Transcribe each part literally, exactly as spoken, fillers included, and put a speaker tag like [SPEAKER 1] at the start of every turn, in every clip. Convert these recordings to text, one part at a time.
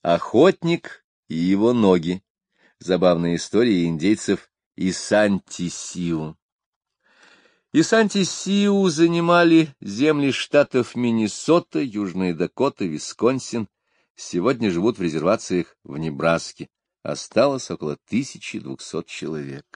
[SPEAKER 1] Охотник и его ноги. Забавная история индейцев Исанти-Сиу. Исанти-Сиу занимали земли штатов Миннесота, Южная Дакота, Висконсин. Сегодня живут в резервациях в Небраске. Осталось около тысячи двухсот человек.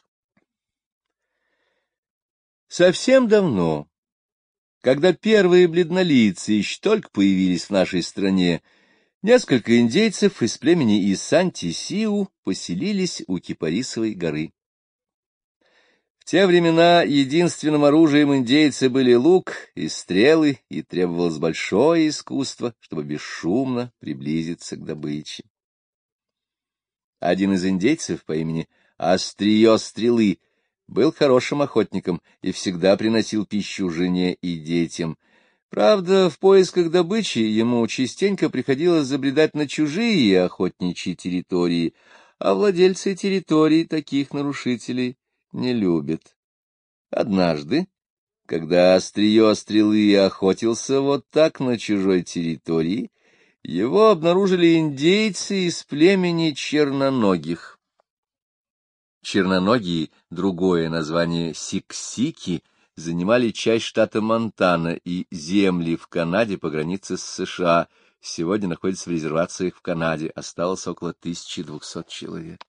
[SPEAKER 1] Совсем давно, когда первые бледнолийцы еще только появились в нашей стране, несколько индейцев из племени Исанти-Сиу поселились у Кипарисовой горы. В те времена единственным оружием индейца были лук и стрелы, и требовалось большое искусство, чтобы бесшумно приблизиться к добыче. Один из индейцев по имени Острие Стрелы был хорошим охотником и всегда приносил пищу жене и детям. Правда, в поисках добычи ему частенько приходилось забредать на чужие охотничьи территории, а владельцы территорий таких нарушителей не любят. Однажды, когда Острие Стрелы охотился вот так на чужой территории, его обнаружили индейцы из племени черноногих. Черноногие, другое название Сиксики, занимали часть штата Монтана и земли в Канаде по границе с США. Сегодня находятся в резервациях в Канаде. Осталось около тысячи двухсот человек.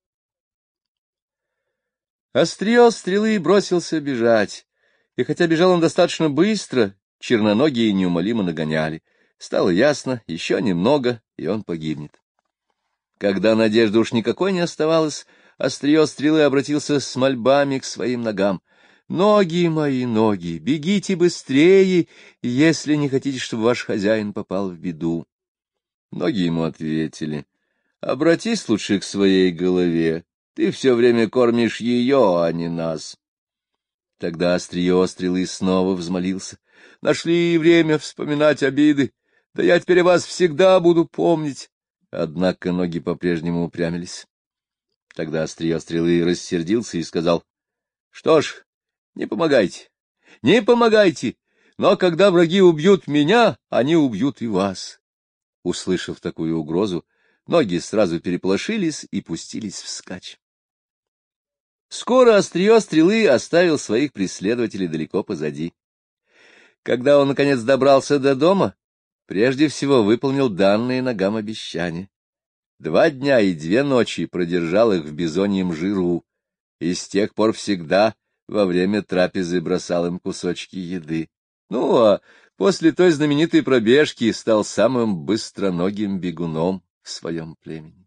[SPEAKER 1] Острие Стрелы бросился бежать, и хотя бежал он достаточно быстро, черноногие неумолимо нагоняли. Стало ясно, еще немного, и он погибнет. Когда надежды уж никакой не оставалось, Острие Стрелы обратился с мольбами к своим ногам. «Ноги мои, ноги, бегите быстрее, если не хотите, чтобы ваш хозяин попал в беду». Ноги ему ответили: «Обратись лучше к своей голове, ты все время кормишь ее, а не нас». Тогда Острие Стрелы снова взмолился: «Нашли время вспоминать обиды, да я теперь вас всегда буду помнить». Однако ноги по-прежнему упрямились. Тогда Острие Стрелы рассердился и сказал: «Что ж, не помогайте, не помогайте, но когда враги убьют меня, они убьют и вас». Услышав такую угрозу, ноги сразу переполошились и пустились вскачь. Скоро Острие Стрелы оставил своих преследователей далеко позади. Когда он, наконец, добрался до дома, прежде всего выполнил данные ногам обещания. Два дня и две ночи продержал их в бизоньем жиру, и с тех пор всегда во время трапезы бросал им кусочки еды. Ну, а после той знаменитой пробежки стал самым быстроногим бегуном в своем племени.